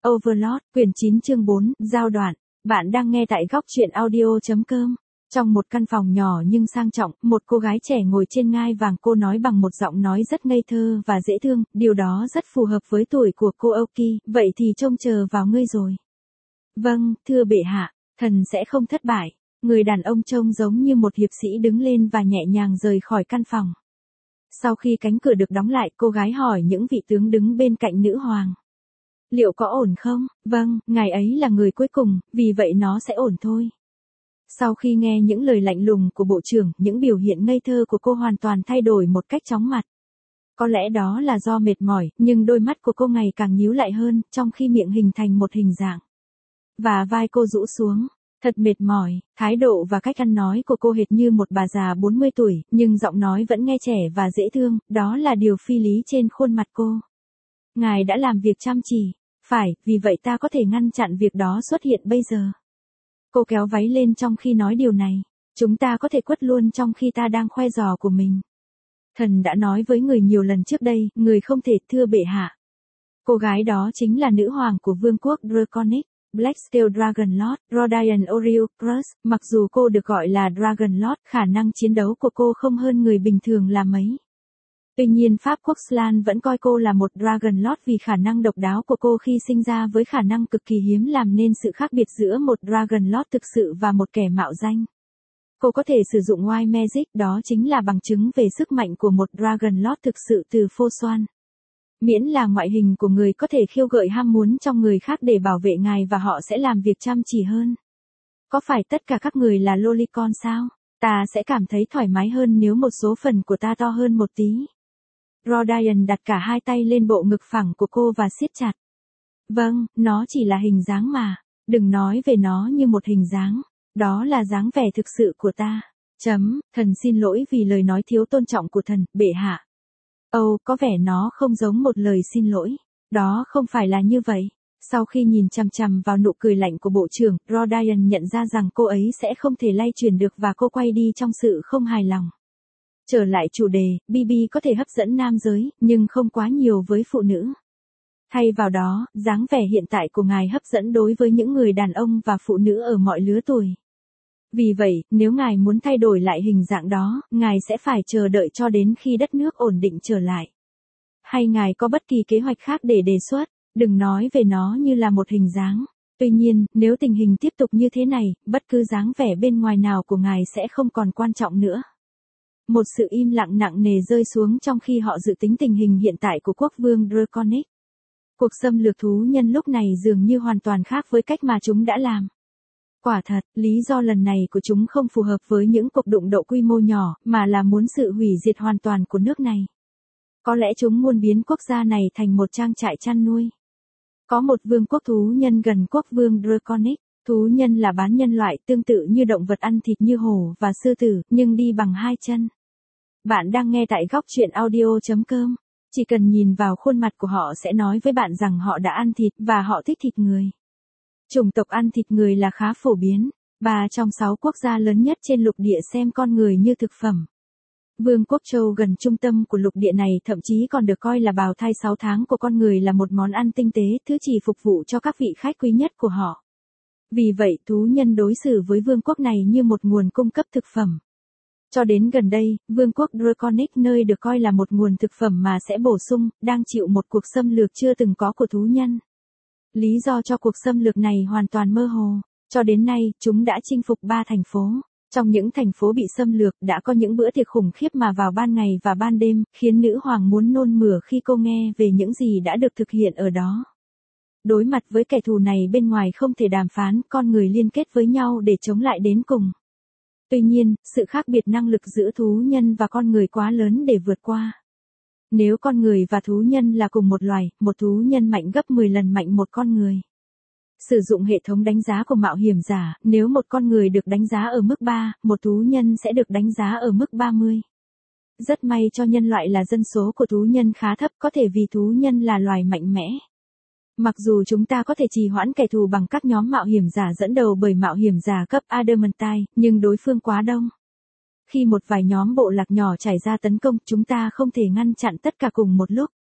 Overlord, quyển 9 chương 4, giao đoạn. Bạn đang nghe tại góc truyện audio.com. Trong một căn phòng nhỏ nhưng sang trọng, một cô gái trẻ ngồi trên ngai vàng, cô nói bằng một giọng nói rất ngây thơ và dễ thương, điều đó rất phù hợp với tuổi của cô Aoki, vậy thì trông chờ vào ngươi rồi. Vâng, thưa bệ hạ, thần sẽ không thất bại. Người đàn ông trông giống như một hiệp sĩ đứng lên và nhẹ nhàng rời khỏi căn phòng. Sau khi cánh cửa được đóng lại, cô gái hỏi những vị tướng đứng bên cạnh nữ hoàng. Liệu có ổn không? Vâng, ngài ấy là người cuối cùng, vì vậy nó sẽ ổn thôi. Sau khi nghe những lời lạnh lùng của bộ trưởng, những biểu hiện ngây thơ của cô hoàn toàn thay đổi một cách chóng mặt. Có lẽ đó là do mệt mỏi, nhưng đôi mắt của cô ngày càng nhíu lại hơn, trong khi miệng hình thành một hình dạng. Và vai cô rũ xuống. Thật mệt mỏi, thái độ và cách ăn nói của cô hệt như một bà già 40 tuổi, nhưng giọng nói vẫn nghe trẻ và dễ thương, đó là điều phi lý trên khuôn mặt cô. Ngài đã làm việc chăm chỉ. Phải, vì vậy ta có thể ngăn chặn việc đó xuất hiện bây giờ. Cô kéo váy lên trong khi nói điều này. Chúng ta có thể quất luôn trong khi ta đang khoe giò của mình. Thần đã nói với người nhiều lần trước đây, người không thể, thưa bệ hạ. Cô gái đó chính là nữ hoàng của vương quốc Draconic, Black Steel Dragon Lord, Rodian Oriukrus. Mặc dù cô được gọi là Dragon Lord, khả năng chiến đấu của cô không hơn người bình thường là mấy. Tuy nhiên Pháp quốc Slan vẫn coi cô là một Dragon Lord vì khả năng độc đáo của cô khi sinh ra với khả năng cực kỳ hiếm làm nên sự khác biệt giữa một Dragon Lord thực sự và một kẻ mạo danh. Cô có thể sử dụng White Magic, đó chính là bằng chứng về sức mạnh của một Dragon Lord thực sự từ Phô Xoan. Miễn là ngoại hình của người có thể khiêu gợi ham muốn trong người khác để bảo vệ ngài và họ sẽ làm việc chăm chỉ hơn. Có phải tất cả các người là lolicon sao? Ta sẽ cảm thấy thoải mái hơn nếu một số phần của ta to hơn một tí. Rodian đặt cả hai tay lên bộ ngực phẳng của cô và siết chặt. Vâng, nó chỉ là hình dáng mà. Đừng nói về nó như một hình dáng. Đó là dáng vẻ thực sự của ta. Thần xin lỗi vì lời nói thiếu tôn trọng của thần, bệ hạ. Có vẻ nó không giống một lời xin lỗi. Đó không phải là như vậy. Sau khi nhìn chằm chằm vào nụ cười lạnh của bộ trưởng, Rodian nhận ra rằng cô ấy sẽ không thể lay chuyển được và cô quay đi trong sự không hài lòng. Trở lại chủ đề, BB có thể hấp dẫn nam giới, nhưng không quá nhiều với phụ nữ. Thay vào đó, dáng vẻ hiện tại của ngài hấp dẫn đối với những người đàn ông và phụ nữ ở mọi lứa tuổi. Vì vậy, nếu ngài muốn thay đổi lại hình dạng đó, ngài sẽ phải chờ đợi cho đến khi đất nước ổn định trở lại. Hay ngài có bất kỳ kế hoạch khác để đề xuất, đừng nói về nó như là một hình dáng. Tuy nhiên, nếu tình hình tiếp tục như thế này, bất cứ dáng vẻ bên ngoài nào của ngài sẽ không còn quan trọng nữa. Một sự im lặng nặng nề rơi xuống trong khi họ dự tính tình hình hiện tại của quốc vương Draconic. Cuộc xâm lược thú nhân lúc này dường như hoàn toàn khác với cách mà chúng đã làm. Quả thật, lý do lần này của chúng không phù hợp với những cuộc đụng độ quy mô nhỏ, mà là muốn sự hủy diệt hoàn toàn của nước này. Có lẽ chúng muốn biến quốc gia này thành một trang trại chăn nuôi. Có một vương quốc thú nhân gần quốc vương Draconic. Thú nhân là bán nhân loại tương tự như động vật ăn thịt như hổ và sư tử, nhưng đi bằng hai chân. Bạn đang nghe tại góc truyện audio.com. Chỉ cần nhìn vào khuôn mặt của họ sẽ nói với bạn rằng họ đã ăn thịt và họ thích thịt người. Chủng tộc ăn thịt người là khá phổ biến. 3 trong 6 quốc gia lớn nhất trên lục địa xem con người như thực phẩm. Vương quốc Châu gần trung tâm của lục địa này thậm chí còn được coi là bào thai 6 tháng của con người, là một món ăn tinh tế, thứ chỉ phục vụ cho các vị khách quý nhất của họ. Vì vậy, thú nhân đối xử với vương quốc này như một nguồn cung cấp thực phẩm. Cho đến gần đây, vương quốc Draconic, nơi được coi là một nguồn thực phẩm mà sẽ bổ sung, đang chịu một cuộc xâm lược chưa từng có của thú nhân. Lý do cho cuộc xâm lược này hoàn toàn mơ hồ. Cho đến nay, chúng đã chinh phục 3 thành phố. Trong những thành phố bị xâm lược, đã có những bữa tiệc khủng khiếp mà vào ban ngày và ban đêm, khiến nữ hoàng muốn nôn mửa khi cô nghe về những gì đã được thực hiện ở đó. Đối mặt với kẻ thù này bên ngoài không thể đàm phán, con người liên kết với nhau để chống lại đến cùng. Tuy nhiên, sự khác biệt năng lực giữa thú nhân và con người quá lớn để vượt qua. Nếu con người và thú nhân là cùng một loài, một thú nhân mạnh gấp 10 lần mạnh một con người. Sử dụng hệ thống đánh giá của mạo hiểm giả, nếu một con người được đánh giá ở mức 3, một thú nhân sẽ được đánh giá ở mức 30. Rất may cho nhân loại là dân số của thú nhân khá thấp, có thể vì thú nhân là loài mạnh mẽ. Mặc dù chúng ta có thể trì hoãn kẻ thù bằng các nhóm mạo hiểm giả dẫn đầu bởi mạo hiểm giả cấp Adamantine, nhưng đối phương quá đông. Khi một vài nhóm bộ lạc nhỏ trải ra tấn công, chúng ta không thể ngăn chặn tất cả cùng một lúc.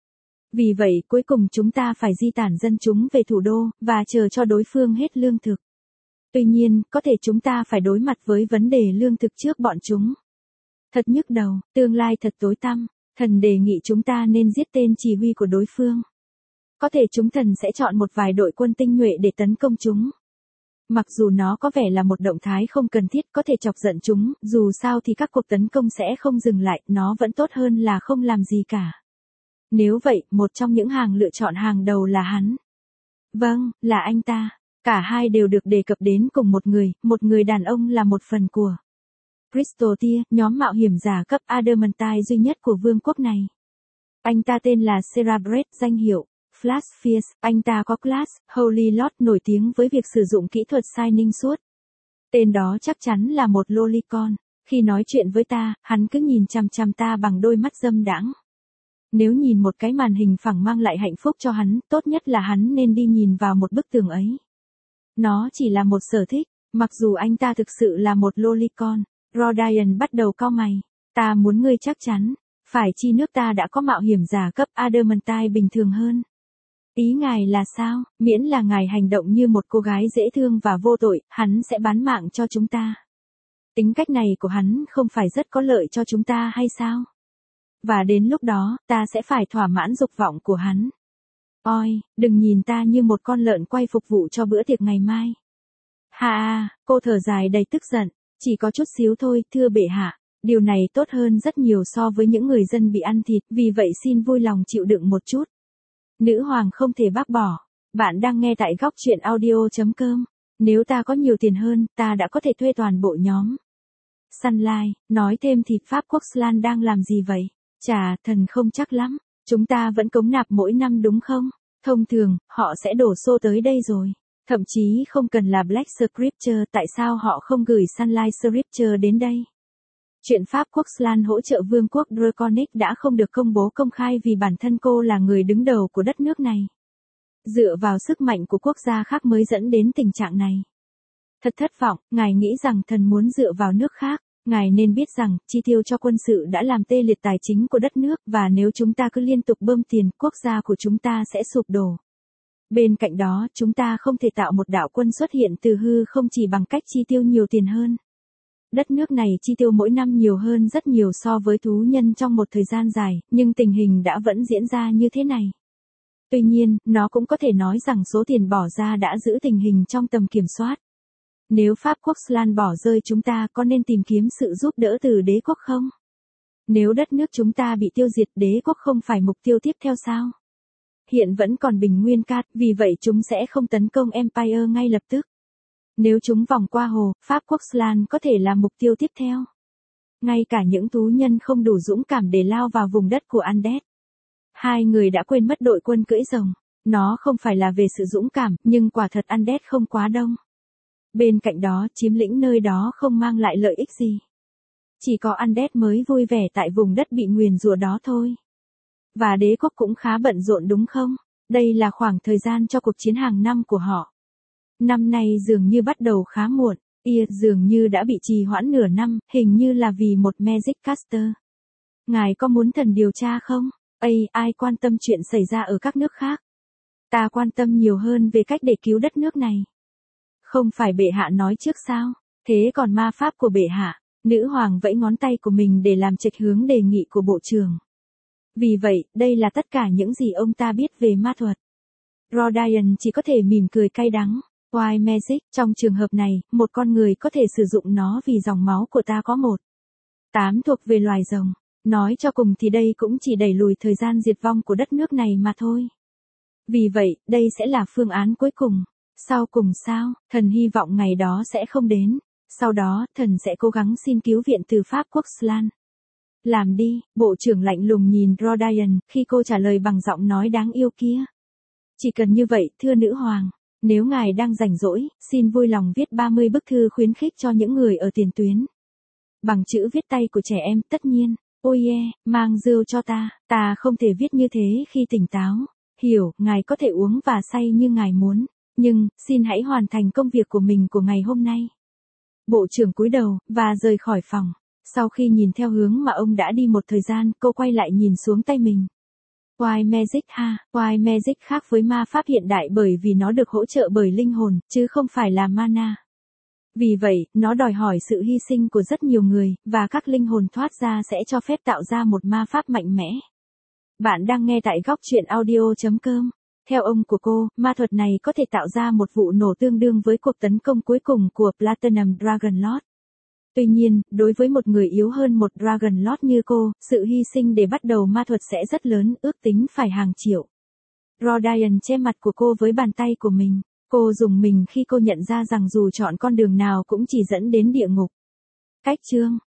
Vì vậy cuối cùng chúng ta phải di tản dân chúng về thủ đô, và chờ cho đối phương hết lương thực. Tuy nhiên, có thể chúng ta phải đối mặt với vấn đề lương thực trước bọn chúng. Thật nhức đầu, tương lai thật tối tăm, thần đề nghị chúng ta nên giết tên chỉ huy của đối phương. Có thể chúng thần sẽ chọn một vài đội quân tinh nhuệ để tấn công chúng. Mặc dù nó có vẻ là một động thái không cần thiết có thể chọc giận chúng, dù sao thì các cuộc tấn công sẽ không dừng lại, nó vẫn tốt hơn là không làm gì cả. Nếu vậy, một trong những hàng lựa chọn hàng đầu là hắn. Vâng, là anh ta. Cả hai đều được đề cập đến cùng một người đàn ông là một phần của Crystal Tier, nhóm mạo hiểm giả cấp Adamantine duy nhất của vương quốc này. Anh ta tên là Cerebrate, danh hiệu Flash Fierce, anh ta có class Holy Lord nổi tiếng với việc sử dụng kỹ thuật Shining Sword. Tên đó chắc chắn là một lolicon. Khi nói chuyện với ta, hắn cứ nhìn chằm chằm ta bằng đôi mắt dâm đãng. Nếu nhìn một cái màn hình phẳng mang lại hạnh phúc cho hắn, tốt nhất là hắn nên đi nhìn vào một bức tường ấy. Nó chỉ là một sở thích, mặc dù anh ta thực sự là một lolicon. Rodian bắt đầu cau mày. Ta muốn ngươi chắc chắn, phải chi nước ta đã có mạo hiểm giả cấp Adamantine bình thường hơn. Ý ngài là sao? Miễn là ngài hành động như một cô gái dễ thương và vô tội, hắn sẽ bán mạng cho chúng ta. Tính cách này của hắn không phải rất có lợi cho chúng ta hay sao? Và đến lúc đó, ta sẽ phải thỏa mãn dục vọng của hắn. Ôi, đừng nhìn ta như một con lợn quay phục vụ cho bữa tiệc ngày mai. Ha, cô thở dài đầy tức giận. Chỉ có chút xíu thôi, thưa bệ hạ. Điều này tốt hơn rất nhiều so với những người dân bị ăn thịt, vì vậy xin vui lòng chịu đựng một chút. Nữ hoàng không thể bác bỏ. Bạn đang nghe tại góc truyện audio.com. Nếu ta có nhiều tiền hơn, ta đã có thể thuê toàn bộ nhóm. Sunlight, nói thêm thì Pháp quốc Slan đang làm gì vậy? Chà, thần không chắc lắm. Chúng ta vẫn cống nạp mỗi năm đúng không? Thông thường, họ sẽ đổ xô tới đây rồi. Thậm chí không cần là Black Scripture, tại sao họ không gửi Sunlight Scripture đến đây? Chuyện Pháp quốc Slan hỗ trợ vương quốc Draconic đã không được công bố công khai vì bản thân cô là người đứng đầu của đất nước này. Dựa vào sức mạnh của quốc gia khác mới dẫn đến tình trạng này. Thật thất vọng, ngài nghĩ rằng thần muốn dựa vào nước khác. Ngài nên biết rằng, chi tiêu cho quân sự đã làm tê liệt tài chính của đất nước, và nếu chúng ta cứ liên tục bơm tiền, quốc gia của chúng ta sẽ sụp đổ. Bên cạnh đó, chúng ta không thể tạo một đạo quân xuất hiện từ hư không chỉ bằng cách chi tiêu nhiều tiền hơn. Đất nước này chi tiêu mỗi năm nhiều hơn rất nhiều so với thú nhân trong một thời gian dài, nhưng tình hình đã vẫn diễn ra như thế này. Tuy nhiên, nó cũng có thể nói rằng số tiền bỏ ra đã giữ tình hình trong tầm kiểm soát. Nếu Pháp quốc Slan bỏ rơi chúng ta có nên tìm kiếm sự giúp đỡ từ đế quốc không? Nếu đất nước chúng ta bị tiêu diệt, đế quốc không phải mục tiêu tiếp theo sao? Hiện vẫn còn bình nguyên cát, vì vậy chúng sẽ không tấn công Empire ngay lập tức. Nếu chúng vòng qua hồ, Pháp quốc Slan có thể là mục tiêu tiếp theo. Ngay cả những thú nhân không đủ dũng cảm để lao vào vùng đất của Undead. Hai người đã quên mất đội quân cưỡi rồng. Nó không phải là về sự dũng cảm, nhưng quả thật Undead không quá đông. Bên cạnh đó, chiếm lĩnh nơi đó không mang lại lợi ích gì. Chỉ có Undead mới vui vẻ tại vùng đất bị nguyền rủa đó thôi. Và đế quốc cũng khá bận rộn đúng không? Đây là khoảng thời gian cho cuộc chiến hàng năm của họ. Năm nay dường như bắt đầu khá muộn, dường như đã bị trì hoãn nửa năm, hình như là vì một Magic Caster. Ngài có muốn thần điều tra không? Ai quan tâm chuyện xảy ra ở các nước khác? Ta quan tâm nhiều hơn về cách để cứu đất nước này. Không phải bệ hạ nói trước sao? Thế còn ma pháp của bệ hạ? Nữ hoàng vẫy ngón tay của mình để làm chệch hướng đề nghị của bộ trưởng. Vì vậy, đây là tất cả những gì ông ta biết về ma thuật. Rodian chỉ có thể mỉm cười cay đắng. Wild Magic, trong trường hợp này, một con người có thể sử dụng nó vì dòng máu của ta có 8 thuộc về loài rồng. Nói cho cùng thì đây cũng chỉ đẩy lùi thời gian diệt vong của đất nước này mà thôi. Vì vậy, đây sẽ là phương án cuối cùng. Sau cùng sao, thần hy vọng ngày đó sẽ không đến. Sau đó, thần sẽ cố gắng xin cứu viện từ Pháp quốc Slan. Làm đi, bộ trưởng lạnh lùng nhìn Rodian, khi cô trả lời bằng giọng nói đáng yêu kia. Chỉ cần như vậy, thưa nữ hoàng. Nếu ngài đang rảnh rỗi, xin vui lòng viết 30 bức thư khuyến khích cho những người ở tiền tuyến. Bằng chữ viết tay của trẻ em, tất nhiên. Ôi mang rượu cho ta không thể viết như thế khi tỉnh táo. Hiểu, ngài có thể uống và say như ngài muốn. Nhưng, xin hãy hoàn thành công việc của mình của ngày hôm nay. Bộ trưởng cúi đầu, và rời khỏi phòng. Sau khi nhìn theo hướng mà ông đã đi một thời gian, cô quay lại nhìn xuống tay mình. White Magic ha, White Magic khác với ma pháp hiện đại bởi vì nó được hỗ trợ bởi linh hồn, chứ không phải là mana. Vì vậy, nó đòi hỏi sự hy sinh của rất nhiều người, và các linh hồn thoát ra sẽ cho phép tạo ra một ma pháp mạnh mẽ. Bạn đang nghe tại góc truyện audio.com. Theo ông của cô, ma thuật này có thể tạo ra một vụ nổ tương đương với cuộc tấn công cuối cùng của Platinum Dragon Lord. Tuy nhiên, đối với một người yếu hơn một Dragon Lord như cô, sự hy sinh để bắt đầu ma thuật sẽ rất lớn, ước tính phải hàng triệu. Rodian che mặt của cô với bàn tay của mình. Cô rùng mình khi cô nhận ra rằng dù chọn con đường nào cũng chỉ dẫn đến địa ngục. Cách chương